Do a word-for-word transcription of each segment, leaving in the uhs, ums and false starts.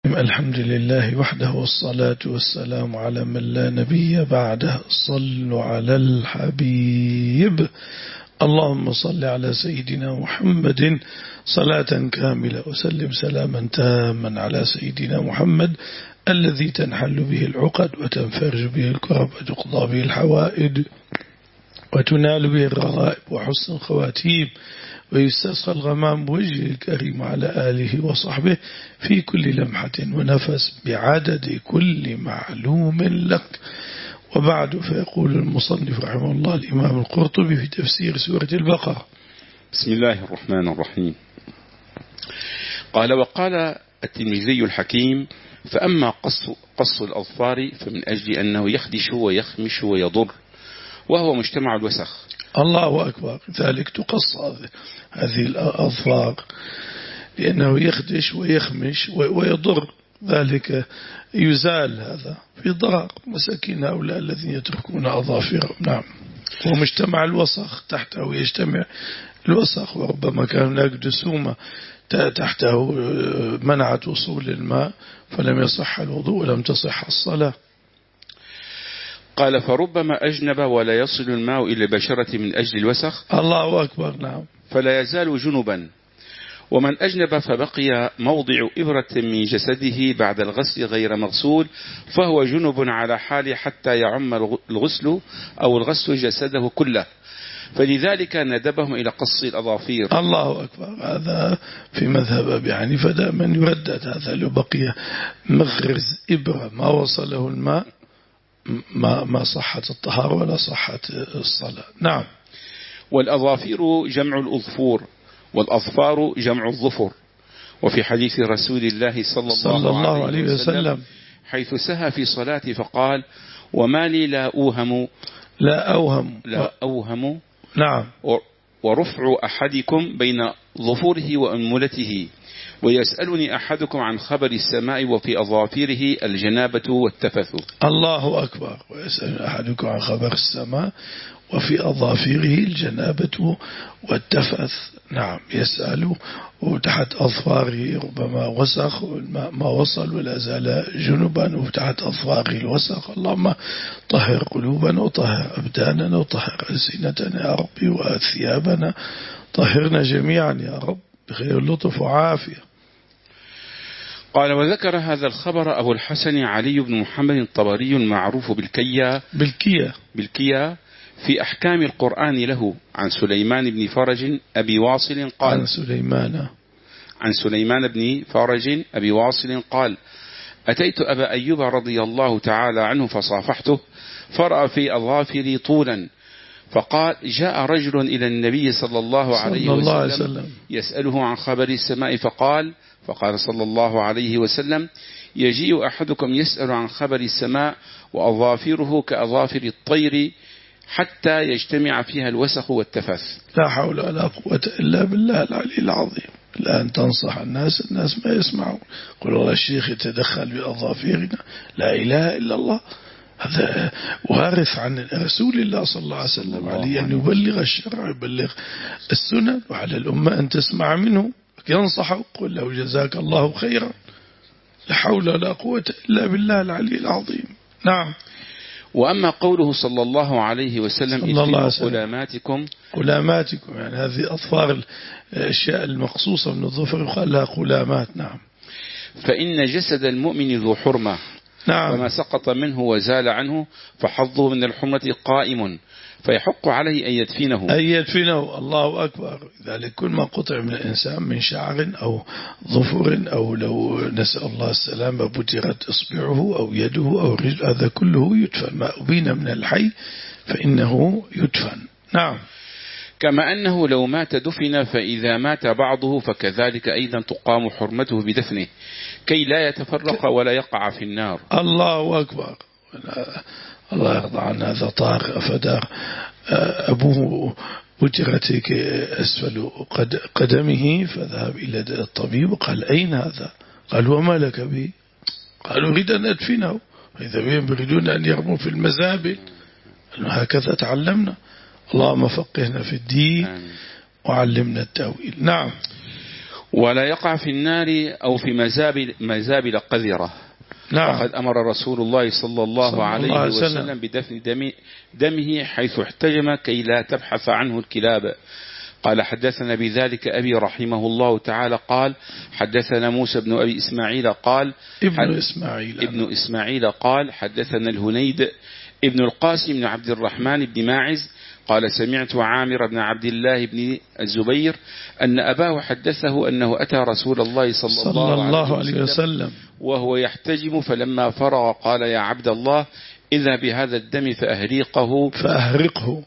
الحمد لله وحده والصلاة والسلام على من لا نبي بعده. صلوا على الحبيب. اللهم صل على سيدنا محمد صلاة كاملة وسلم سلاما تاما على سيدنا محمد الذي تنحل به العقد وتنفرج به الكرب وتقضى به الحوائج وتنال به الرغائب وحسن الخواتيم ويستسقى الغمام بوجهه الكريم على آله وصحبه في كل لمحة ونفس بعدد كل معلوم لك. وبعد، فيقول المصنف رحمه الله الإمام القرطبي في تفسير سورة البقرة: بسم الله الرحمن الرحيم. قال: وقال الترمذي الحكيم: فأما قص, قص الأظفار فمن أجل أنه يخدش ويخمش ويضر وهو مجتمع الوسخ. الله أكبر. ذلك تقص هذه الأظفار لأنه يخدش ويخمش ويضر، ذلك يزال هذا في ضرر مساكين هؤلاء الذين يتركون أظافرهم. نعم. ومجتمع الوسخ تحته يجتمع الوسخ، وربما كان هناك جسومة تحته منعت وصول الماء فلم يصح الوضوء ولم تصح الصلاة. قال: فربما أجنب ولا يصل الماء إلى البشرة من أجل الوسخ. الله أكبر. نعم. فلا يزال جنبا. ومن أجنب فبقي موضع إبرة من جسده بعد الغسل غير مغسول فهو جنب على حال حتى يعم الغسل أو الغسل جسده كله، فلذلك ندبهم إلى قص الأظافير. الله أكبر. هذا في مذهب أبي حنيفة دائما يردد هذا، لو بقي مغرز إبرة ما وصله الماء ما ما صحت الطهارة ولا صحت الصلاة. نعم. والأظافير جمع الأظفور، والأظفار جمع الظفر. وفي حديث رسول الله صلى الله, صلى الله عليه وسلم حيث سهى في صلاة فقال: وما لي لا أوهم لا أوهم لا أوهم نعم ورفع أحدكم بين ظفوره وأنملته، ويسألني أحدكم عن خبر السماء وفي أظافره الجنابة والتفث. الله أكبر. ويسأل أحدكم عن خبر السماء وفي أظافره الجنابة والتفث. نعم. يسأل وتحت أظفاره ربما وسخ ما وصل ولا زال جنبا، وتحت أظفاره الوسخ. اللهم طهر قلوبنا وطهر أبداننا وطهر ألسنتنا يا ربي، وثيابنا طهرنا جميعا يا رب بخير لطف وعافية. قال: وذكر هذا الخبر أبو الحسن علي بن محمد الطبري المعروف بالكيا بالكيا بالكيا في أحكام القرآن له عن سليمان بن فرج أبي واصل قال: عن سليمان عن سليمان بن فرج أبي واصل قال: أتيت أبا أيوب رضي الله تعالى عنه فصافحته فرأى في أظافري طولا، فقال: جاء رجل إلى النبي صلى الله عليه وسلم, وسلم يسأله عن خبر السماء، فقال فقال صلى الله عليه وسلم: يجيء أحدكم يسأل عن خبر السماء وأظافره كأظافر الطير حتى يجتمع فيها الوسخ والتفث. لا حول ولا قوة إلا بالله العلي العظيم. الآن تنصح الناس، الناس ما يسمعون. قل والله الشيخ يتدخل بأظافرنا، لا إله إلا الله. هذا وارث عن رسول الله صلى الله عليه وسلم، عليه أن يبلغ الشرع يبلغ السنن، وعلى الأمة أن تسمع منه ينصح. قل له جزاك الله خيرا. لا حول ولا قوة إلا بالله العلي العظيم. نعم. وأما قوله صلى الله عليه وسلم: إدفنوا قلاماتكم قلاماتكم، يعني هذه أظفار الأشياء المقصوصة من الظفر يقال لها قلامات. نعم. فإن جسد المؤمن ذو حرمة. نعم. وما سقط منه وزال عنه فحظه من الحرمة قائم، فيحق عليه أن يدفنه أن يدفنه. الله أكبر. ذلك كل ما قطع من الإنسان من شعر أو ظفر، أو لو نسأل الله السلامة بترت إصبعه أو يده أو رجل، هذا كله يدفن. ما أبين من الحي فإنه يدفن. نعم. كما أنه لو مات دفن، فإذا مات بعضه فكذلك أيضا تقام حرمته بدفنه كي لا يتفرق ولا يقع في النار. الله أكبر. الله يرضى عن هذا طار أفدار أبوه وترت أسفل قدمه، فذهب إلى الطبيب وقال: أين هذا؟ قال: وما لك به؟ قالوا: أريد أن أدفنه. فإذا بهم يريدون أن يرموا في المزابل. هكذا تعلمنا. اللهم فقهنا في الدين وعلمنا التأويل. نعم. ولا يقع في النار أو في مزابل, مزابل قذرة. نعم. وقد أمر رسول الله صلى الله صلى عليه الله عليه وسلم وسلم بدفن دم دمه حيث احتجم كي لا تبحث عنه الكلاب. قال حدثنا بذلك أبي رحمه الله تعالى قال حدثنا موسى بن أبي إسماعيل قال ابن إسماعيل ابن إسماعيل قال حدثنا الهنيد ابن القاسم بن عبد الرحمن بن ماعز قال سمعت عامر بن عبد الله بن الزبير أن أباه حدثه أنه أتى رسول الله صلى, صلى الله, الله عليه وسلم وهو يحتجم، فلما فرغ قال يا عبد الله إذا بهذا الدم فأهريقه فأهرقه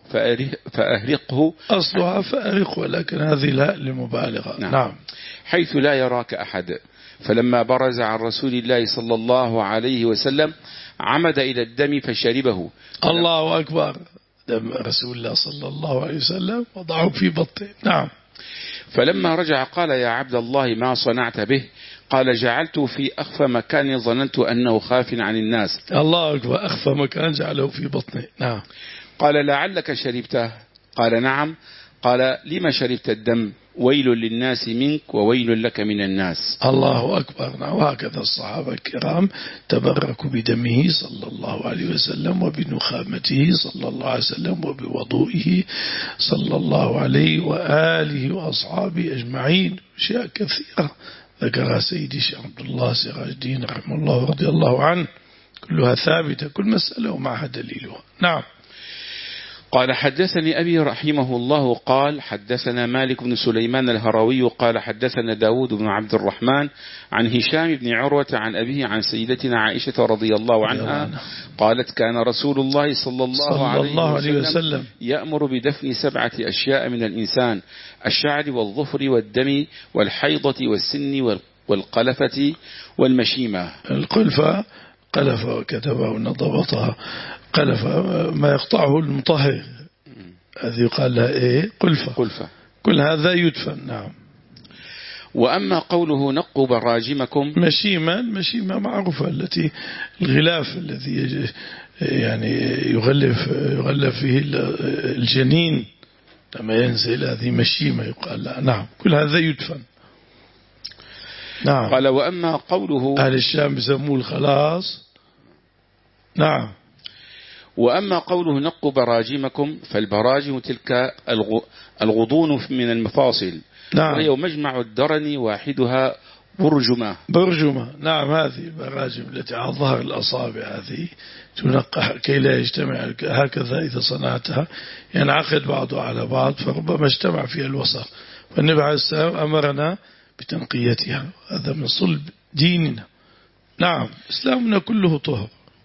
فأهرقه أصلها فأهرقه، لكن هذه لا لمبالغة. نعم. نعم. حيث لا يراك أحد. فلما برز عن رسول الله صلى الله عليه وسلم عمد إلى الدم فشربه. الله أكبر. دم رسول الله صلى الله عليه وسلم وضعه في بطنه. نعم. فلما رجع قال يا عبد الله ما صنعت به؟ قال جعلته في أخفى مكان ظننت أنه خاف عن الناس. الله أكبر. أخفى مكان جعله في بطنه. نعم. قال لعلك شربته؟ قال نعم. قال لما شربت الدم؟ ويل للناس منك وويل لك من الناس. الله أكبر. نعم. وهكذا الصحابة الكرام تبركوا بدمه صلى الله عليه وسلم وبنخامته صلى الله عليه وسلم وبوضوئه صلى الله عليه وآله وأصحابه أجمعين. أشياء كثيرة ذكرها سيدي شيخ عبد الله سراج الدين رحمه الله ورضي الله عنه، كلها ثابتة، كل مسألة ومعها دليلها. نعم. قال حدثني أبي رحمه الله قال حدثنا مالك بن سليمان الهروي قال حدثنا داود بن عبد الرحمن عن هشام بن عروة عن أبيه عن سيدتنا عائشة رضي الله عنها قالت كان رسول الله صلى الله, صلى عليه, الله عليه وسلم, وسلم يأمر بدفن سبعة أشياء من الإنسان: الشعر والظفر والدم والحيضة والسن والقلفة والمشيمة. القلفة قلفة وكتبها ونضبطها قلفة ما يقطعه المطهر، هذه يقال لها إيه؟ قلفة. قلفة. كل هذا يدفن. نعم. وأما قوله نقوا براجمكم مشيمة، مشيمة معروفة التي الغلاف الذي يعني يغلف يغلف فيه الجنين لما ينزل، هذه مشيمة يقال لها. نعم. كل هذا يدفن. نعم. قال وأما قوله أهل الشام يسموه الخلاص. نعم. وأما قوله نقوا براجمكم فالبراجم تلك الغضون من المفاصل. نعم. وهي مجمع الدرن واحدها برجمة. برجمة. نعم. هذه براجم التي على ظهر الأصابع، هذه تنقى كي لا يجتمع، هكذا إذا صنعتها ينعقد بعضها على بعض فربما اجتمع فيها الوسخ، فالنبي عليه السلام أمرنا بتنقيتها، هذا من صلب ديننا. نعم. إسلامنا كله طهر.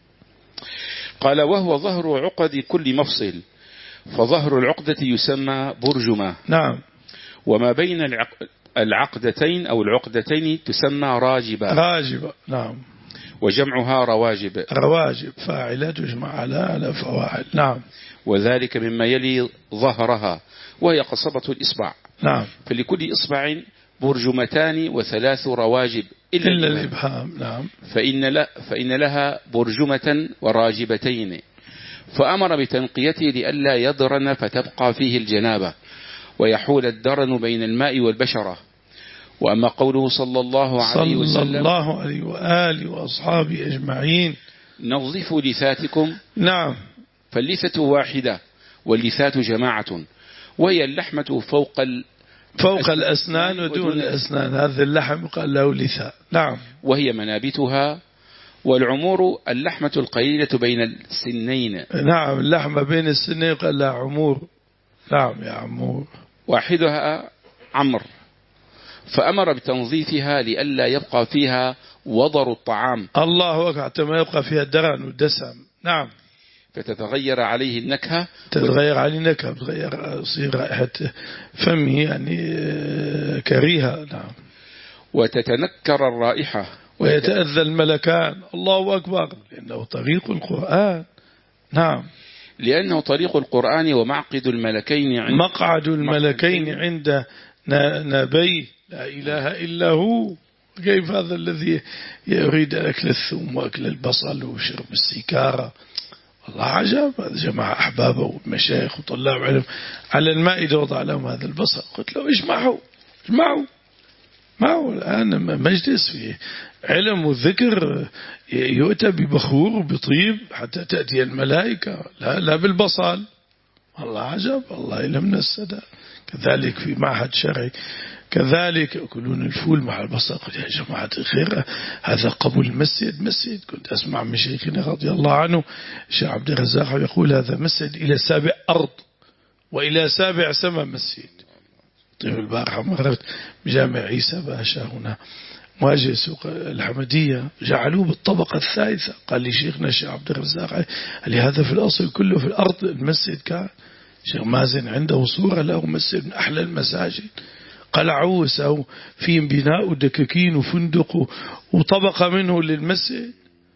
قال وهو ظهر عقد كل مفصل، فظهر العقدة يسمى برجمة. نعم. وما بين العقدتين أو العقدتين تسمى راجبة. راجبة. نعم. وجمعها رواجب. رواجب فاعلة تجمع على على فواعل. نعم. وذلك مما يلي ظهرها وهي قصبة الإصبع. نعم. فلكل إصبع برجمتان وثلاث رواجب إلا, إلا الإبهام. نعم. فإن, لا فإن لها برجمة وراجبتين، فأمر بتنقيته لئلا يضرن فتبقى فيه الجنابة ويحول الدرن بين الماء والبشرة. وأما قوله صلى الله عليه وسلم صلى الله عليه وآله وأصحابه أجمعين نظفوا لثاتكم. نعم. فاللثة واحدة واللثات جماعة، وهي اللحمة فوق ال فوق الأسنان ودون الأسنان، هذا اللحم يقال له لثة. نعم. وهي منابتها. والعمور اللحمة القليلة بين السنين. نعم. اللحمة بين السنين يقال لها عمور. نعم يا عمور. واحدها عمر. فأمر بتنظيفها لئلا يبقى فيها وضر الطعام. الله أكبر. كما يبقى فيها الدرن والدسم. نعم. فتتغير عليه النكهة. تتغير عليه النكهة، تتغير تصير رائحة فمه يعني كريهة. نعم. وتتنكر الرائحة ويتأذى الملكان. الله أكبر. لأنه طريق القرآن. نعم. لأنه طريق القرآن ومعقد الملكين عند مقعد الملكين عند نبي لا إله إلا هو. كيف هذا الذي يريد أكل الثوم وأكل البصل وشرب السيكارة؟ والله عجب. هذا جمع أحبابه والمشايخ وطلاب علم على المائدة وضع لهم هذا البصل، قلت له اجمعوا اجمعوا ما هو الآن مجلس فيه علم وذكر، يؤتى ببخور وبطيب حتى تأتي الملائكة، لا, لا بالبصل. والله عجب، الله يلمنا السدى. كذلك في معهد شرعي كذلك يأكلون الفول مع البصل. قلت يا جماعة الخير، هذا قبول المسجد مسجد. كنت أسمع من شيخنا رضي الله عنه الشيخ عبد الرزاق يقول هذا مسجد إلى سابع أرض وإلى سابع سماء مسجد. طيب البارحة مرت بجامع عيسى باشا هنا مواجه سوق الحمدية، جعلوه بالطبقة الثالثة. قال لي شيخنا الشيخ عبد الرزاق قال لي هذا في الأصل كله في الأرض المسجد. كان شيخ مازن عنده صورة له مسجد من أحلى المساجد، قلعوه وسووا فيه بناء ودكاكين وفندق وطبقة منه للمسجد.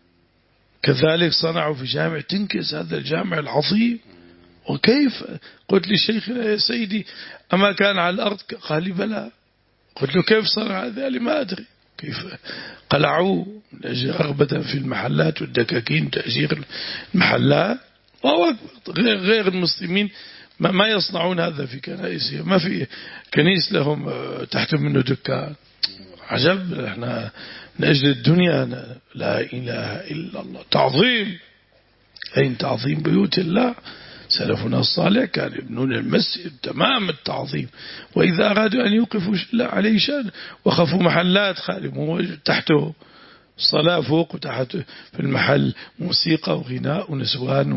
كذلك صنعوا في جامع تنكس، هذا الجامع العظيم. وكيف؟ قلت لشيخنا يا سيدي أما كان على الأرض؟ قال لي بلى. قلت له كيف صنع هذا؟ قال لي ما أدري كيف. قلعوه من أجل رغبة في المحلات والدكاكين تأجير المحلات. وهو غير, غير المسلمين ما, ما يصنعون هذا في كنائسهم. ما في كنيس لهم تحت منه دكان. عجب. احنا من أجل الدنيا لا إله إلا الله. تعظيم، أين تعظيم بيوت الله؟ سلفنا الصالح كانوا يبنون المسجد تمام التعظيم، وإذا أرادوا أن يوقفوا عليه شأن وخفوا محلات خالموا تحته الصلاة فوق، وتحت في المحل موسيقى وغناء ونسوان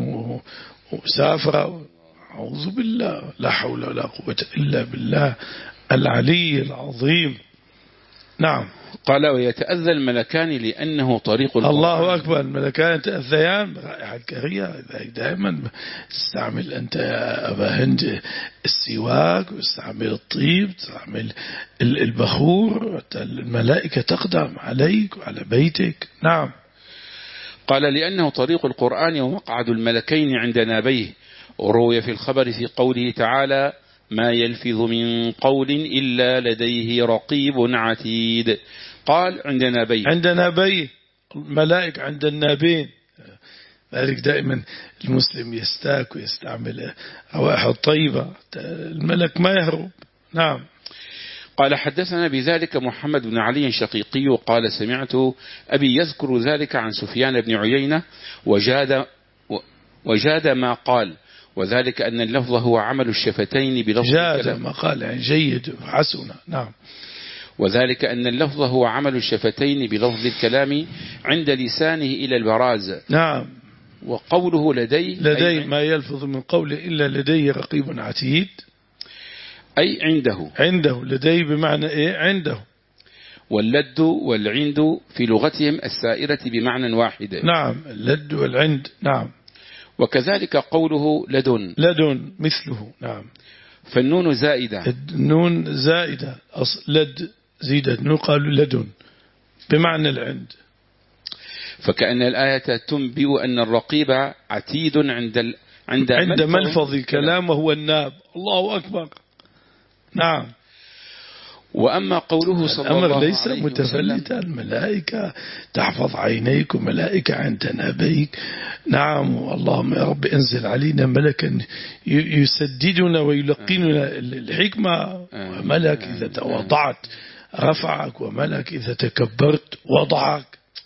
وسافرة. أعوذ بالله، لا حول ولا قوة إلا بالله العلي العظيم. نعم. قال ويتأذى الملكان لأنه طريق القرآن. الله أكبر. الملكان يتأذيان برائحة كريهة. دائما استعمل أنت يا أبا هند السواك، واستعمل الطيب، تستعمل البخور، الملائكة تقدم عليك وعلى بيتك. نعم. قال لأنه طريق القرآن ومقعد الملكين عند نابيه. وروي في الخبر في قوله تعالى ما يلفظ من قول إلا لديه رقيب عتيد. قال عند نابيه. عند نابيه الملائكة عند النابين. ذلك دائما المسلم يستاك ويستعمل روائح طيبة، الملك ما يهرب. نعم. قال حدثنا بذلك محمد بن علي شقيقي قال سمعت أبي يذكر ذلك عن سفيان بن عيينة وجاد, وجاد ما قال، وذلك أن اللفظ هو عمل الشفتين بلفظ جاد ما قال يعني جيد حسن. نعم. وذلك أن اللفظ هو عمل الشفتين بلفظ الكلام عند لسانه إلى البراز. نعم. وقوله لدي لدي ما يلفظ من قوله إلا لديه رقيب عتيد، أي عنده. عنده لدي بمعنى إيه؟ عنده. واللد والعند في لغتهم السائرة بمعنى واحد. نعم. اللد والعند. نعم. وكذلك قوله لدن. لدن مثله. نعم. فالنون زائدة. النون زائدة. أصل لد زيدت نون قالوا لدن بمعنى العند. فكأن الآية تنبئ أن الرقيب عتيد عند ال... عند, عند ملفظ الكلام وهو الناب. الله أكبر. نعم. وأما قوله صلى الله عليه ليس وسلم متفلتا. الملائكة تحفظ عينيك وملائكة عند نابيك. نعم. اللهم يا رب انزل علينا ملكا يسددنا ويلقننا الحكمة، وملك إذا تواضعت رفعك، وملك إذا تكبرت وضعك.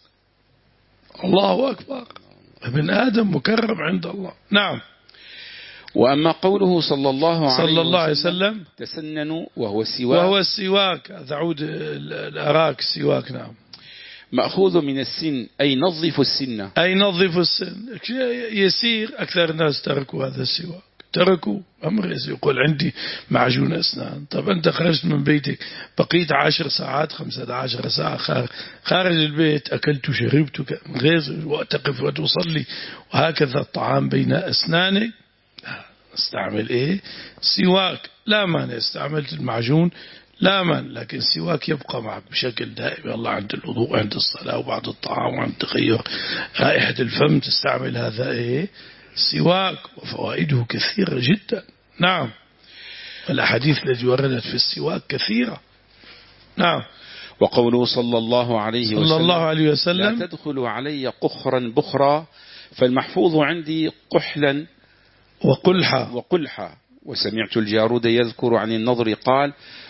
الله أكبر. ابن آدم مكرم عند الله. نعم. وأما قوله صلى الله عليه, صلى الله عليه وسلم تسننوا وهو السواك. وهو السواك هذا عود الأراك السواك. نعم. مأخوذ من السن أي نظف السن. أي نظف السن. يسير أكثر الناس تركوا هذا السواك، تركوا أمر يسير. يقول عندي معجون أسنان. طب أنت خرجت من بيتك بقيت عشر ساعات خمسة عشر ساعة خارج البيت، أكلت وشربت غير وتقف وتصلي وهكذا الطعام بين أسنانك. استعمل ايه؟ سواك. لا مانع. استعملت المعجون لا مانع، لكن السواك يبقى معك بشكل دائم. الله عند الوضوء عند الصلاة وبعد الطعام وعند تغير رائحة الفم تستعمل هذا ايه؟ سواك. وفوائده كثيرة جدا. نعم. الأحاديث التي وردت في السواك كثيرة. نعم. وقوله صلى الله عليه وسلم, صلى الله عليه وسلم لا تدخلوا علي قخرا بخرا، فالمحفوظ عندي قحلا وقلحة. وقلحة. وسمعت الجارود يذكر عن النضر قال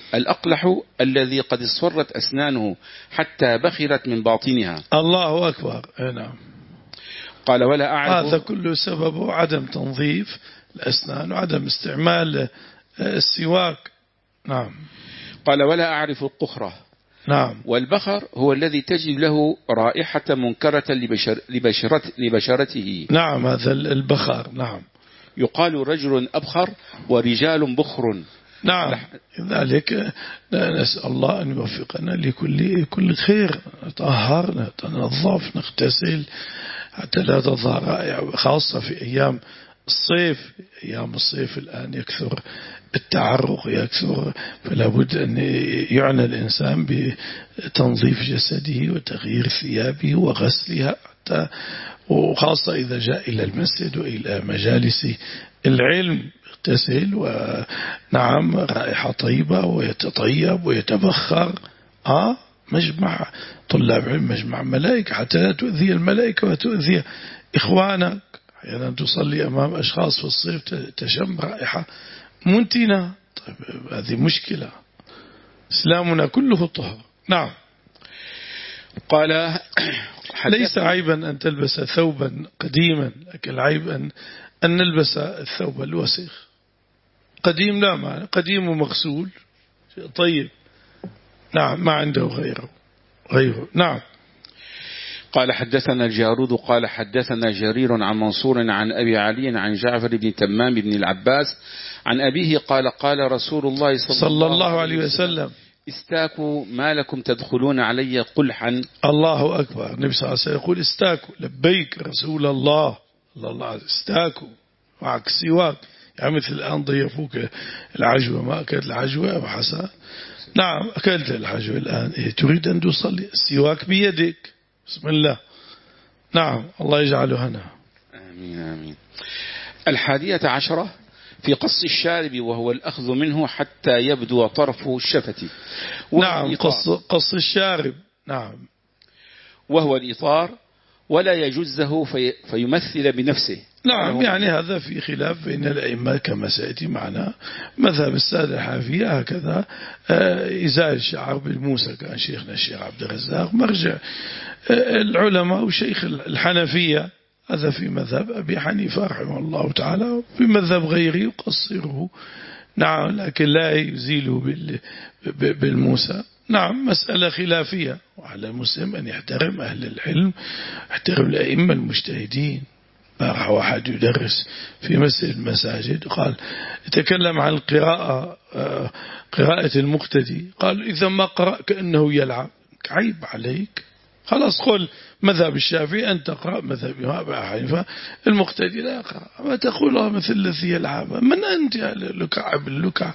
الأقلح الذي قد اصفرت أسنانه حتى بخرت من باطنها. الله أكبر. نعم. قال ولا أعرف. هذا كله سببه عدم تنظيف الأسنان وعدم استعمال السواك. نعم. قال ولا أعرف القخرة. نعم. والبخر هو الذي تجد له رائحة منكرة لبشر لبشرت لبشرته. نعم هذا البخر. نعم. يقال رجل أبخر ورجال بخر. نعم. لذلك نسأل الله أن يوفقنا لكل كل خير، نطهر نتنظف نغتسل حتى لا تظهر رائحة، خاصة في أيام الصيف. أيام الصيف الآن يكثر التعرق يكثر، فلا بد أن يعنى الإنسان بتنظيف جسده وتغيير ثيابه وغسلها، حتى وخاصة إذا جاء إلى المسجد وإلى مجالس العلم يغتسل ونعم رائحة طيبة ويتطيب ويتبخر. آه مجمع طلاب علم، مجمع ملائكة، حتى لا تؤذي الملائكة وتؤذي إخوانك. أحيانا تصلي أمام أشخاص في الصيف تشم رائحة منتنة. طيب هذه مشكلة. إسلامنا كله طهر. نعم. قال ليس عيبا أن تلبس ثوبا قديما، لكن العيب أن, أن نلبس الثوب الوسخ. قديم لا معنى، قديم ومغسول طيب. نعم ما عنده غيره غيره. نعم. قال حدثنا الجارود قال حدثنا جرير عن منصور عن أبي علي عن جعفر بن تمام بن العباس عن أبيه قال قال رسول الله صلى, صلى الله عليه وسلم استاكوا ما لكم تدخلون علي قلحا. الله أكبر. النبي صلى الله عليه وسلم يقول استاكوا لبيك رسول الله. الله الله استاكوا معك سواك. يعني مثل الآن ضيفوك العجوة، ما أكلت العجوة يا أبو حسن؟ نعم أكلت العجوة الآن. إيه تريد أن تصلي السواك بيدك. بسم الله. نعم الله يجعله هنا. آمين آمين. الحادية عشرة في قص الشارب وهو الأخذ منه حتى يبدو طرف الشفة. نعم قص, قص الشارب. نعم. وهو الإطار ولا يجزه في فيمثل بنفسه. نعم يعني هذا في خلاف بين الأئمة كما سيأتي معنا. مذهب السادة الحنفية هكذا إزالة الشعر بالموسى، كان شيخنا الشيخ عبد الرزاق مرجع العلماء وشيخ الحنفية. هذا في مذهب أبي حنيفة رحمه الله تعالى، في مذهب غيره يقصره. نعم لكن لا يزيله بالموسى. نعم مسألة خلافية، وعلى المسلم أن يحترم أهل العلم، يحترم الأئمة المجتهدين. راح واحد يدرس في مسجد المساجد قال يتكلم عن القراءة، قراءة المقتدي، قال إذا ما قرأ كأنه يلعب. عيب عليك. خلاص قل مذهب الشافعي أن تقرأ مذهب أبي حنيفة المقتدي لا يقرأ. ما تقولها مثل الذي يلعب. من أنت يا لكع باللكع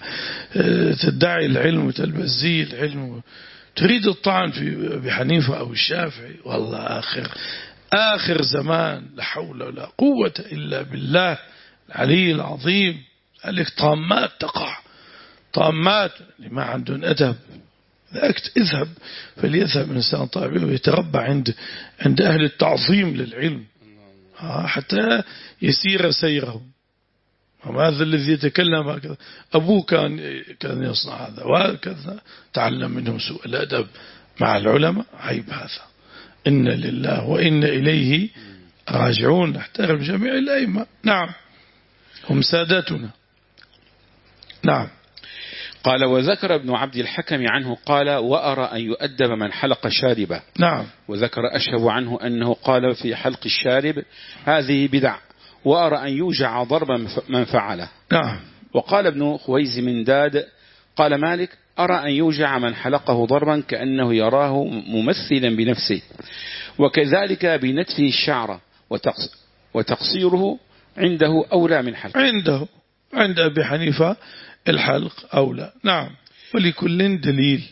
تدعي العلم وتلبس زي العلم تريد الطعن في أبي حنيفة أو الشافعي؟ والله آخر آخر زمان لا حول ولا قوة إلا بالله العلي العظيم. ذلك طامات تقع، طامات لما عندهم أدب. ذاك اذهب فليذهب الإنسان طالب ويتربى عند عند أهل التعظيم للعلم حتى يسير سيره. هذا الذي يتكلم هكذا أبوه كان كان يصنع هذا وهكذا، تعلم منه سوء الأدب مع العلماء. عيب هذا. إن لله وإن إليه راجعون. نحترم جميع الأئمة. نعم هم سادتنا. نعم. قال وذكر ابن عبد الحكم عنه قال وأرى أن يؤدب من حلق شاربه. نعم. وذكر أشهب عنه أنه قال في حلق الشارب هذه بدع، وأرى أن يوجع ضربا من فعله. نعم. وقال ابن خويز من داد قال مالك أرى أن يوجع من حلقه ضربا كأنه يراه ممثلا بنفسه، وكذلك بنتفه الشعر وتقصيره عنده أولى من حلق. عنده عند أبي حنيفة الحلق أولى. نعم ولكل دليل.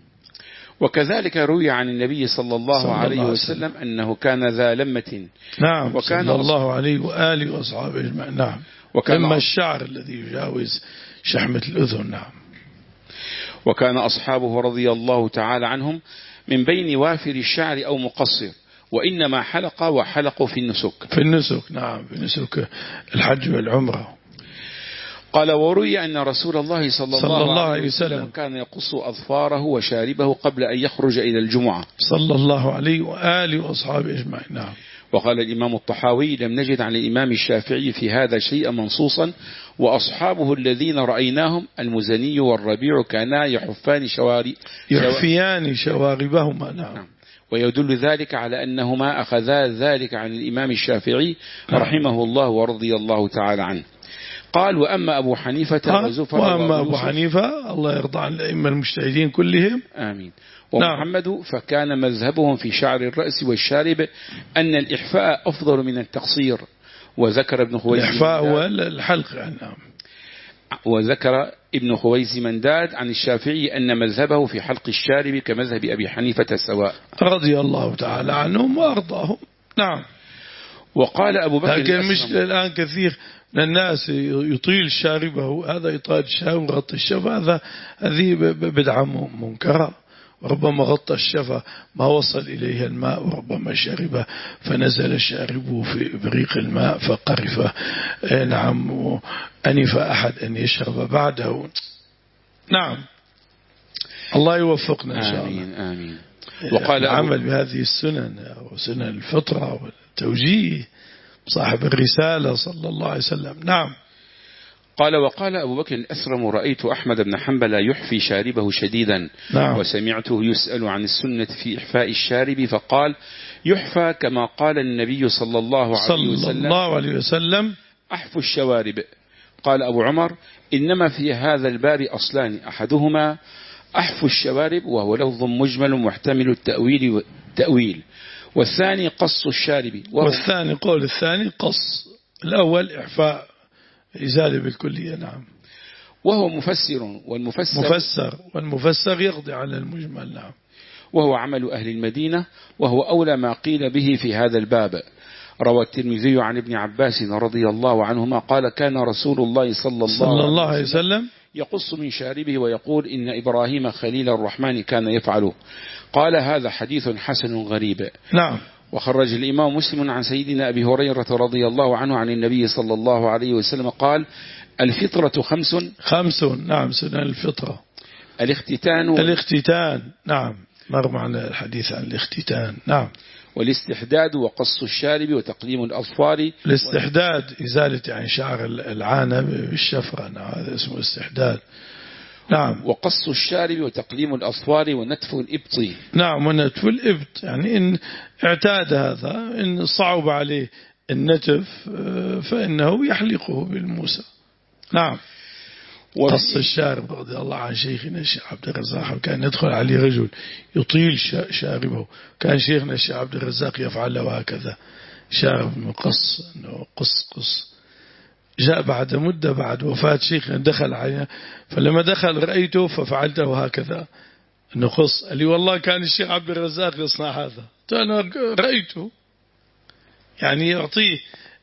وكذلك روي عن النبي صلى الله صلى عليه الله وسلم أنه كان ذا لمة. نعم وكان صلى الله عليه وآله وأصحابه أجمعين. نعم وكان لما الشعر الذي يجاوز شحمة الأذن. نعم. وكان أصحابه رضي الله تعالى عنهم من بين وافر الشعر أو مقصر، وإنما حلق وحلقوا في النسك. في النسك. نعم في النسك الحج والعمرة. قال وروي أن رسول الله صلى, صلى الله, الله عليه عليه وسلم وسلم كان يقص أظفاره وشاربه قبل أن يخرج إلى الجمعة صلى الله عليه وآله وأصحابه أجمعين. نعم. وقال الإمام الطحاوي لم نجد عن الإمام الشافعي في هذا شيئا منصوصا، وأصحابه الذين رأيناهم المزني والربيع كانا يحفان شوارب يحفيان شواربهما. نعم. ويدل ذلك على أنهما أخذا ذلك عن الإمام الشافعي رحمه الله ورضي الله تعالى عنه. قال وأما أبو حنيفة وزفر وأما أبو حنيفة الله يرضى عن الأئمة المجتهدين كلهم آمين ومحمد نعم. فكان مذهبهم في شعر الرأس والشارب أن الإحفاء أفضل من التقصير. وذكر ابن خويز الإحفاء هو الحلق. نعم. وذكر ابن خويز منداد عن الشافعي أن مذهبه في حلق الشارب كمذهب أبي حنيفة سواء رضي الله تعالى عنهم وأرضاهم. نعم. وقال أبو بكر لكن مش الآن كثير من الناس يطيل شاربه، هذا إطالة الشارب وغطى الشفة، هذا هذه بدعة منكرة. وربما غطى الشفة ما وصل إليه الماء، وربما شربه فنزل شاربه في بريق الماء فقرف. نعم. أنف أحد أن يشرب بعده. نعم. الله يوفقنا إن شاء الله. آمين آمين. وقال العمل بهذه السنن وسنن الفطرة والتوجيه صاحب الرسالة صلى الله عليه وسلم. نعم. قال وقال أبو بكر الأسرم رأيت أحمد بن حنبل يحفي شاربه شديدا. نعم. وسمعته يسأل عن السنة في إحفاء الشارب فقال يحفى كما قال النبي صلى الله عليه صلى وسلم, الله عليه وسلم أحفو الشوارب. قال أبو عمر إنما في هذا الباب أصلان، أحدهما أحفو الشوارب وهو لفظ مجمل محتمل التأويل والتأويل، والثاني قص الشارب. والثاني قول الثاني قص، الأول إحفاء إزالة بالكلية. نعم. وهو مفسر والمفسر مفسر والمفسر يقضي على المجمل. نعم. وهو عمل أهل المدينة، وهو أولى ما قيل به في هذا الباب. روى الترمذي عن ابن عباس رضي الله عنهما قال كان رسول الله صلى الله, صلى الله عليه وسلم يقص من شاربه ويقول إن إبراهيم خليل الرحمن كان يفعله. قال هذا حديث حسن غريب. نعم. وخرج الإمام مسلم عن سيدنا أبي هريرة رضي الله عنه عن النبي صلى الله عليه وسلم قال الفطرة خمس خمس. نعم. سنن الفطرة الاختتان الاختتان. نعم. مر معنا الحديث عن الاختتان. نعم. والاستحداد وقص الشارب وتقليم الأظفار. الاستحداد إزالة عن شعر العانة بالشفرة. نعم. هذا اسمه استحداد. نعم. وقص الشارب وتقليم الأظفار ونتف الإبط. نعم. ونتف الإبط، يعني إن اعتاد هذا، إن صعب عليه النتف فإنه يحلقه بالموسى. نعم. قص الشارب. رضي الله عن شيخنا الشيخ عبد الرزاق كان يدخل عليه رجل يطيل شاربه، كان شيخنا الشيخ عبد الرزاق يفعل له هكذا شارب مقص، إنه قص قص. جاء بعد مدة بعد وفاة شيخنا دخل علينا، فلما دخل رأيته ففعلته هكذا إنه قص. قال لي والله كان الشيخ عبد الرزاق يصنع هذا. أنا رأيته، يعني يعطيه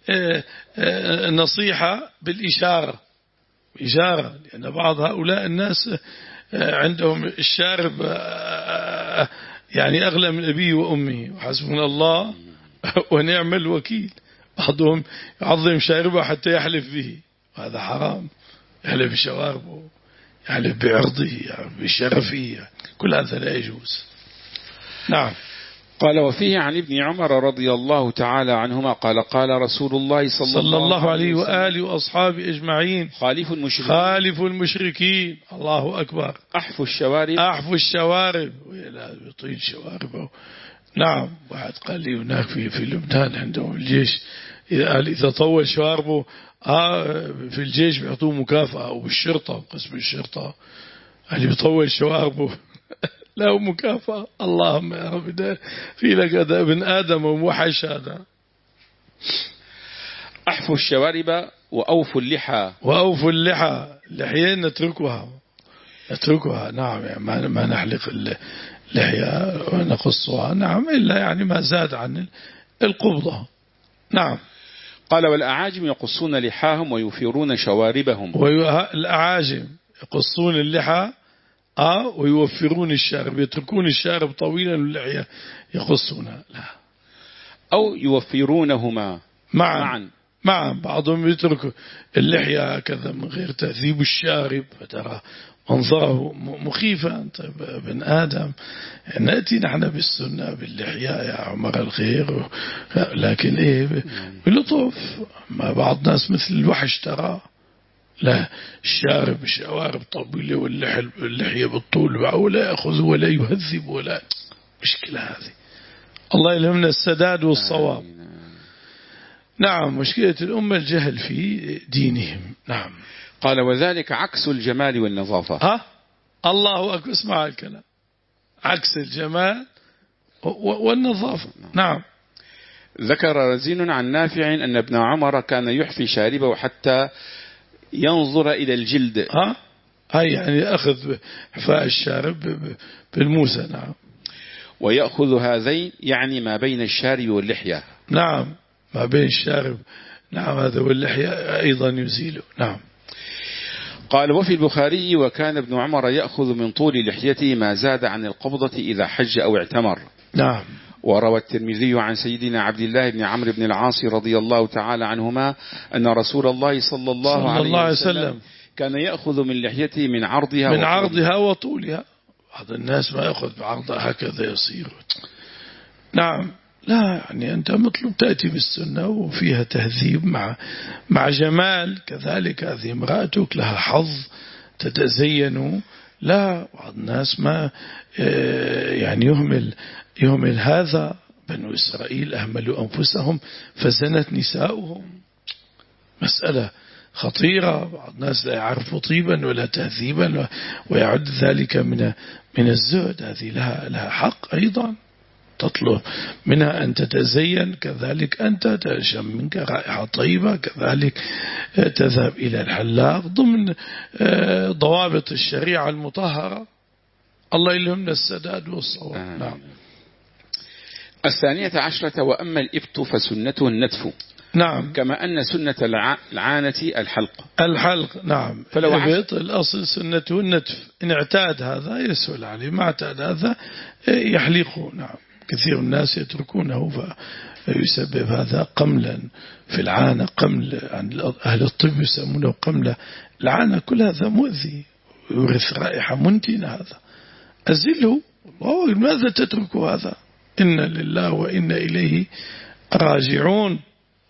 نصيحة بالإشارة إشارة، لأن بعض هؤلاء الناس عندهم الشارب يعني أغلى من أبيه وأمه، وحسبنا الله ونعم الوكيل. بعضهم يعظم شاربه حتى يحلف به، وهذا حرام. يحلف بشواربه، يحلف بعرضه، يعني بشرفه، كل هذا لا يجوز. نعم. قال وفيه عن ابن عمر رضي الله تعالى عنهما قال قال رسول الله صلى, صلى الله عليه وآله وأصحابه أجمعين خالف المشركين خالف المشركين. الله أكبر. أحفو الشوارب أحفو الشوارب ولا يطيل شواربه. نعم. واحد قال لي هناك في في لبنان عندهم الجيش إذا إذا طول شواربه آه في الجيش بيعطوه مكافأة، أو بالشرطة قسم الشرطة اللي بيطول شواربه له مكافأة. اللهم يا رب ده في لك هذا ابن آدم وموحش هذا. أحفو الشوارب وأوفوا اللحى وأوفوا اللحى. اللحيين نتركها نتركها. نعم. يعني ما ما نحلق اللحية ونقصها. نعم. إلا يعني ما زاد عن القبضة. نعم. قال والأعاجم يقصون لحاهم ويوفرون شواربهم. والأعاجم يقصون اللحى آه ويوفرون الشارب، يتركون الشارب طويلا واللحية يقصونها. لا. أو يوفرونهما معا, معا. مع بعضهم يترك اللحية هكذا من غير تهذيب الشارب، فترى منظره مخيفا. أنت ابن آدم، نأتي نحن بالسنة باللحية يا عمر الخير، لكن إيه بلطف. ما بعض الناس مثل الوحش ترى، لا الشارب الشوارب طويلة واللحية بالطول ولا يأخذ ولا يهذب ولا، مشكلة هذه. الله يلهمنا السداد والصواب. نعم، مشكلة الأمة الجهل في دينهم. نعم. قال وذلك عكس الجمال والنظافة. ها الله أكبر، اسمع الكلام، عكس الجمال والنظافة. نعم. ذكر رزين عن نافع أن ابن عمر كان يحفي شاربه حتى ينظر إلى الجلد. ها هاي يعني أخذ حفاء الشارب بالموسى. نعم. ويأخذ هذين يعني ما بين الشارب واللحية. نعم، ما بين الشارب نعم هذا واللحية أيضا يزيله. نعم. قال وفي البخاري وكان ابن عمر يأخذ من طول لحيته ما زاد عن القبضة إذا حج أو اعتمر. نعم. وروى الترمذي عن سيدنا عبد الله بن عمرو بن العاص رضي الله تعالى عنهما أن رسول الله صلى الله, صلى الله عليه وسلم, وسلم كان يأخذ من لحيته من عرضها من عرضها وطولها. بعض الناس ما يأخذ بعرضها هكذا يصير. نعم. لا يعني أنت مطلوب تأتي بالسنة وفيها تهذيب مع مع جمال. كذلك هذه امرأتك لها حظ تتزين. لا بعض الناس ما يعني يهمل يهمل هذا. بنو إسرائيل أهملوا أنفسهم فزنت نساؤهم. مسألة خطيرة. بعض الناس لا يعرف طيبا ولا تهذيبا ويعد ذلك من من الزهد. هذه لها لها حق أيضا، تطلب منها أن تتزين، كذلك أنت تشم منك رائحة طيبة، كذلك تذهب إلى الحلاق ضمن ضوابط الشريعة المطهرة. الله يلهمنا السداد والصواب. آه. نعم. الثانية عشرة وأما الإبط فسنته النتف. نعم. كما أن سنة العانة الحلق. الحلق. نعم. فلو الإبط الأصل سنته النتف. إن اعتاد هذا يسهل عليه، ما اعتاد هذا يحلقه. نعم. كثير الناس يتركونه فيسبب هذا قملا في العانة. قمل عن أهل الطب يسمونه قملة. العانة كل هذا مؤذي، يورث رائحة منتنة. هذا أزله. الله لماذا تترك هذا؟ إن لله وإنا إليه راجعون.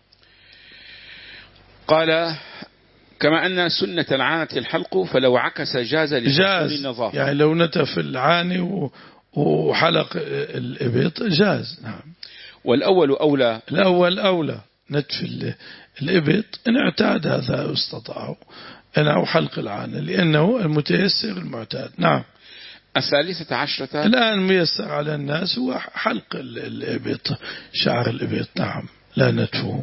قال كما أن سنة العانة الحلق فلو عكس جاز لتحصيل النظافة. يعني لو نتف العاني وحلق الإبط جاز. نعم. والأول أولى. الأول أولى نتف الإبط إن اعتاد هذا استطاعه أو حلق العانة، لأنه المتيسر المعتاد. نعم. الثالثة عشرة الآن ميسر على الناس هو حلق الإبط، شعر الإبط. نعم. لا نتفه.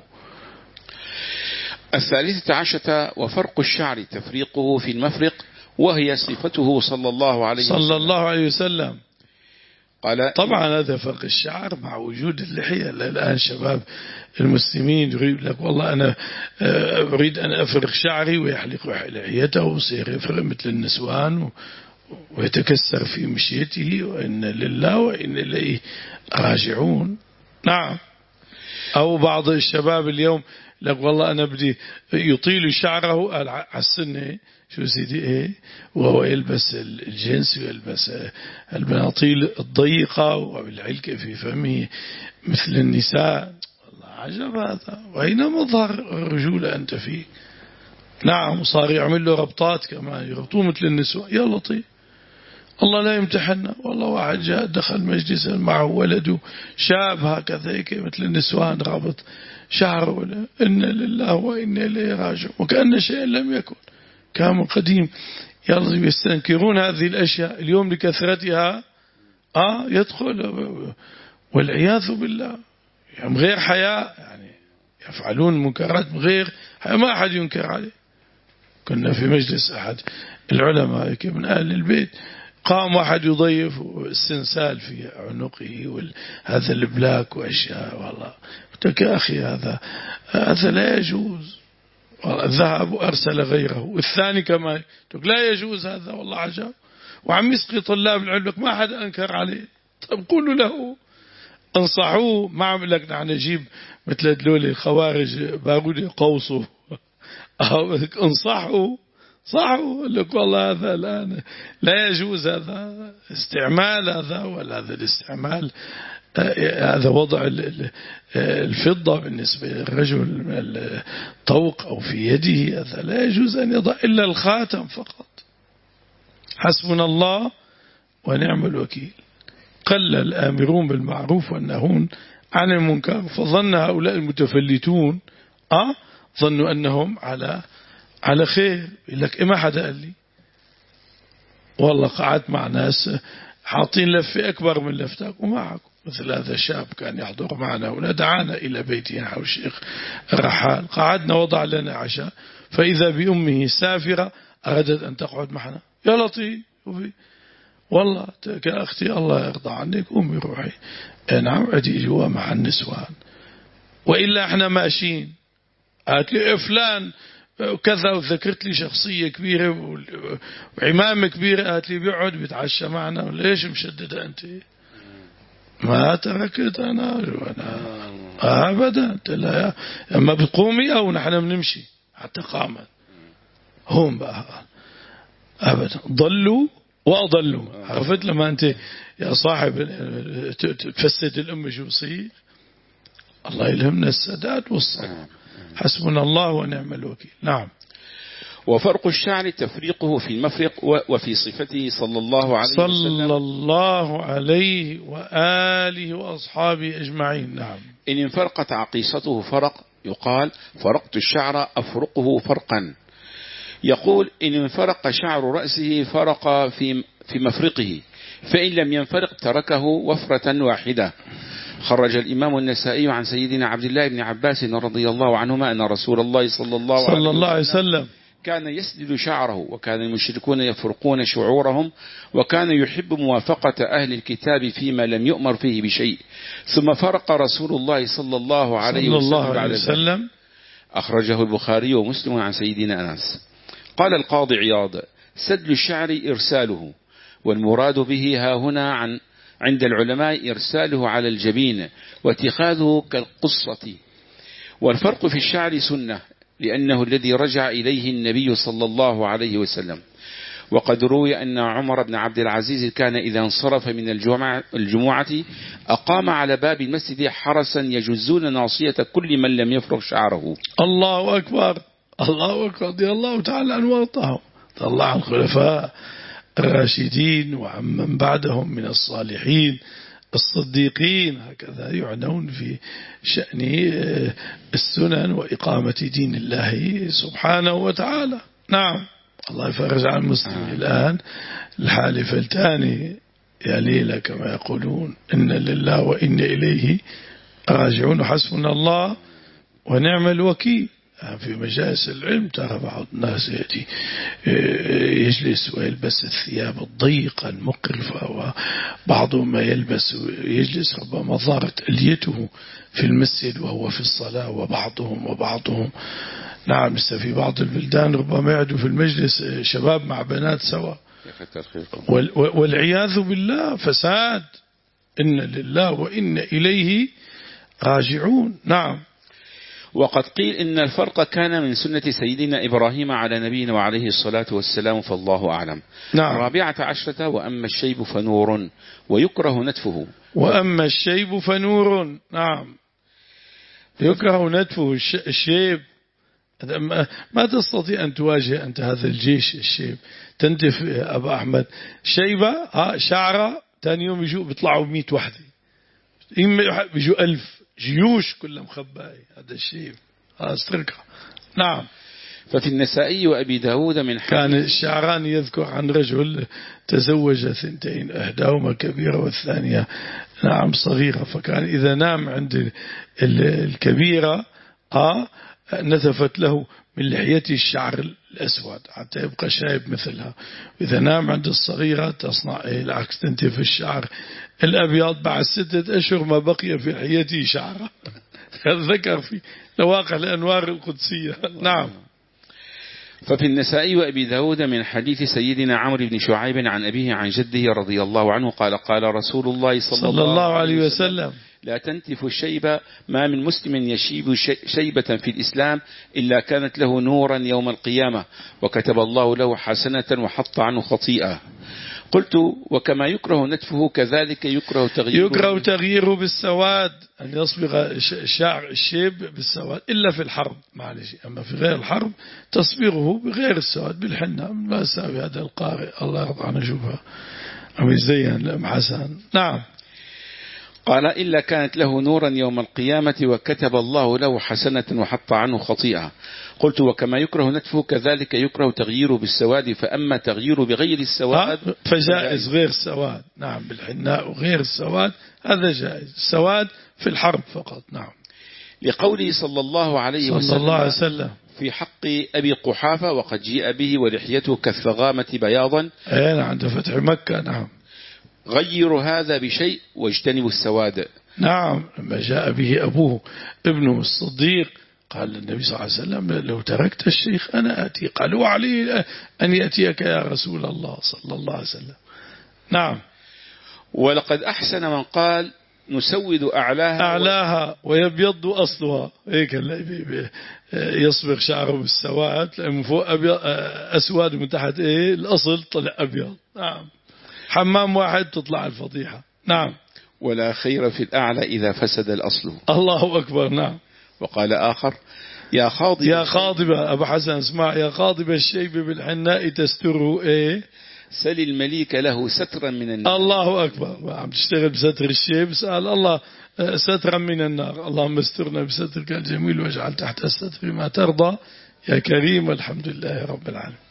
الثالثة عشرة وفرق الشعر تفريقه في المفرق، وهي صفته صلى الله عليه وسلم. صلى الله عليه وسلم. قال طبعا هذا فرق الشعر مع وجود اللحية. الآن شباب المسلمين يريد لك والله أنا أريد أن أفرق شعري ويحلق لحيته ويصير يفرق مثل النسوان ويتكسر في مشيته، وإن لله وإن إليه راجعون. نعم. أو بعض الشباب اليوم لك والله أنا بدي يطيل شعره على السنة، شو سيدي إيه، وهو يلبس الجنس ويلبس البناطيل الضيقة وبالعلكة في فمه مثل النساء. والله عجب هذا. وأين مظهر الرجولة أنت فيه؟ نعم. صار يعمل له ربطات كمان يربطوه مثل النسوة. يا لطيف، الله لا يمتحنا. والله واحد جاء دخل مجلسا معه ولده شاب هكذا مثل النسوان رابط شعره، ولا إن لله وإن إليه راجعون، وكأن شيء لم يكن. كان قديم يلا يستنكرون هذه الأشياء، اليوم لكثرتها آه يدخل والعياذ بالله. يعني غير حياء، يعني يفعلون منكرات غير حياء، ما أحد ينكر عليه. كنا في مجلس أحد العلماء من أهل البيت، قام واحد يضيف السنسال في عنقه وهذا البلاك وأشياء. والله قلت يا أخي هذا هذا لا يجوز. ذهب وأرسل غيره، والثاني كمان لا يجوز هذا. والله عجب. وعم يسقي طلاب العلم ما حد أنكر عليه. طب قولوا له انصحوه، ما عم لك نحن نجيب مثل دلول الخوارج بارود قوصوا انصحوا صحوا لك والله هذا الآن لا يجوز هذا استعمال هذا، ولا هذا الاستعمال هذا وضع الفضة بالنسبة للرجل الطوق أو في يده، هذا لا يجوز أن يضع إلا الخاتم فقط. حسبنا الله ونعم الوكيل. قل الآمرون بالمعروف والنهون عن المنكر، فظن هؤلاء المتفلتون أه ظنوا أنهم على على خير. يقول لك إما حدا قال لي والله قعدت مع ناس حاطين لفة أكبر من لفتك ومعكم، مثل هذا الشاب كان يحضر معنا ودعانا إلى بيته نحو الشيخ الرحال، قعدنا وضع لنا عشاء، فإذا بأمه سافرة أرادت أن تقعد معنا. يا لطيف والله كأختي الله يرضى عنك أمي روحي نعم عدي جوا مع النسوان، وإلا احنا ماشيين. قالت لي فلان وكذا وذكرت لي شخصية كبيرة وعمامة كبيرة، قالت لي بيقعد بيتعشى معنا. ليش مشددة أنت؟ ما تركت أنا أنا أبدا. لا أما بتقومي أو نحن بنمشي حتى قامت. هم بقى أبدا ضلوا وأضلوا. عرفت لما أنت يا صاحب تفسد الأمة شو بصير؟ الله يلهمنا السداد والصبر. حسبنا الله ونعم الوكيل. نعم. وفرق الشعر تفريقه في المفرق وفي صفته صلى الله عليه وسلم صلى الله عليه وآله وأصحابه أجمعين. نعم. إن انفرقت عقيصته فرق يقال فرقت الشعر أفرقه فرقا. يقول إن انفرق شعر رأسه فرق في في مفرقه، فإن لم ينفرق تركه وفرة واحدة. خرج الإمام النسائي عن سيدنا عبد الله بن عباس رضي الله عنهما أن رسول الله صلى الله, صلى الله عليه وسلم كان يسدل شعره، وكان المشركون يفرقون شعورهم، وكان يحب موافقة أهل الكتاب فيما لم يؤمر فيه بشيء، ثم فرق رسول الله صلى الله عليه صلى وسلم, الله عليه وسلم. أخرجه البخاري ومسلم عن سيدنا أنس. قال القاضي عياض: سدل الشعر إرساله، والمراد به ها هنا عن عند العلماء إرساله على الجبين واتخاذه كالقصة. والفرق في الشعر سنة، لأنه الذي رجع إليه النبي صلى الله عليه وسلم. وقد روي أن عمر بن عبد العزيز كان إذا انصرف من الجمعة, الجمعة أقام على باب المسجد حرسا يجزون ناصية كل من لم يفرغ شعره. الله أكبر الله أكبر رضي الله تعالى عنه وارضاه. الله عن الخلفاء الراشدين وعن من بعدهم من الصالحين الصديقين، هكذا يعنون في شأن السنن وإقامة دين الله سبحانه وتعالى. نعم. الله يفرج عن المسلمين. الآن الحالف الثاني يا ليلى كما يقولون، إن لله وإن إليه راجعون. حسبنا الله ونعم الوكيل. في مجالس العلم ترى بعض الناس يأتي يجلس ويلبس الثياب الضيقة المقرفة، وبعضهم ما يلبس يجلس ربما ضارت أليته في المسجد وهو في الصلاة، وبعضهم وبعضهم نعم في بعض البلدان ربما يعدوا في المجلس شباب مع بنات سوا، والعياذ بالله فساد. إن لله وإن إليه راجعون. نعم. وقد قيل إن الفرق كان من سنة سيدنا إبراهيم على نبينا وعليه الصلاة والسلام، فالله أعلم. نعم. الرابعة عشرة: وأما الشيب فنور ويكره نتفه. وأما الشيب فنور. نعم. يكره نتفه. الشيب ما تستطيع أن تواجه أنت هذا الجيش الشيب، تنتف أبا أحمد شيبة شعرة، ثاني يوم يجوا بيطلعوا مئة وحدة، بيجوا ألف جيوش كلها مخباية. هذا الشيء أستركها. نعم. ففي النسائي وأبي داود من حديث كان الشعراني يذكر عن رجل تزوج ثنتين، إحداهما كبيرة والثانية نعم صغيرة، فكان إذا نام عند الكبيرة آه نتفت له من لحيته الشعر الأسود حتى يبقى شايب مثلها، وإذا نام عند الصغيرة تصنع إيه العكس، تنتف الشعر الأبيض. بعد ستة أشهر ما بقي في لحيته شعره. ذكر في لواقع الأنوار القدسية. نعم. ففي النسائي وأبي داود من حديث سيدنا عمرو بن شعيب عن أبيه عن جده رضي الله عنه قال: قال رسول الله صلى, صلى الله عليه وسلم: لا تنتف الشيبة، ما من مسلم يشيب شيبة في الإسلام إلا كانت له نورا يوم القيامة وكتب الله له حسنة وحط عنه خطيئة. قلت وكما يكره نتفه كذلك يكره تغييره يكره تغييره بالسواد، أن يصبغ شعر الشيب بالسواد إلا في الحرب معلش، أما في غير الحرب تصبغه بغير السواد بالحنة. ما ساوي هذا القارئ الله يرضى عنه شوفها أم يزين لأم حسن. نعم. قال إلا كانت له نورا يوم القيامة وكتب الله له حسنة وحط عنه خطيئة. قلت وكما يكره نتفه كذلك يكره تغييره بالسواد، فأما تغييره بغير السواد فجائز غير السواد. نعم بالحناء وغير السواد هذا جائز، السواد في الحرب فقط. نعم. لقوله صلى الله عليه وسلم, صلى الله عليه وسلم في حق أبي قحافة وقد جيء به ولحيته كالثغامة بياضا أين عند فتح مكة. نعم. غير هذا بشيء واجتنبوا السواد. نعم. لما جاء به أبوه ابنه الصديق قال للنبي صلى الله عليه وسلم لو تركت الشيخ أنا أتي. قال وعلي أن يأتيك يا رسول الله صلى الله عليه وسلم. نعم. ولقد أحسن من قال نسود أعلاها أعلاها ويبيض أصلها. هيك يصبغ شعره بالسواد من فوق أبيض أسود من تحت إيه الأصل طلع أبيض. نعم. حمام واحد تطلع الفضيحة. نعم. ولا خير في الأعلى إذا فسد الأصل. الله أكبر. نعم. وقال آخر يا خاضب يا خاضبة أبو حسن اسمع، يا خاضب الشيب بالحناء تستره إيه سل المليك له سترا من النار. الله أكبر. عم تشتغل بستر الشيب سأل الله سترا من النار. اللهم استرنا بسترك الجميل واجعل تحت الستر ما ترضى يا كريم، والحمد لله رب العالمين.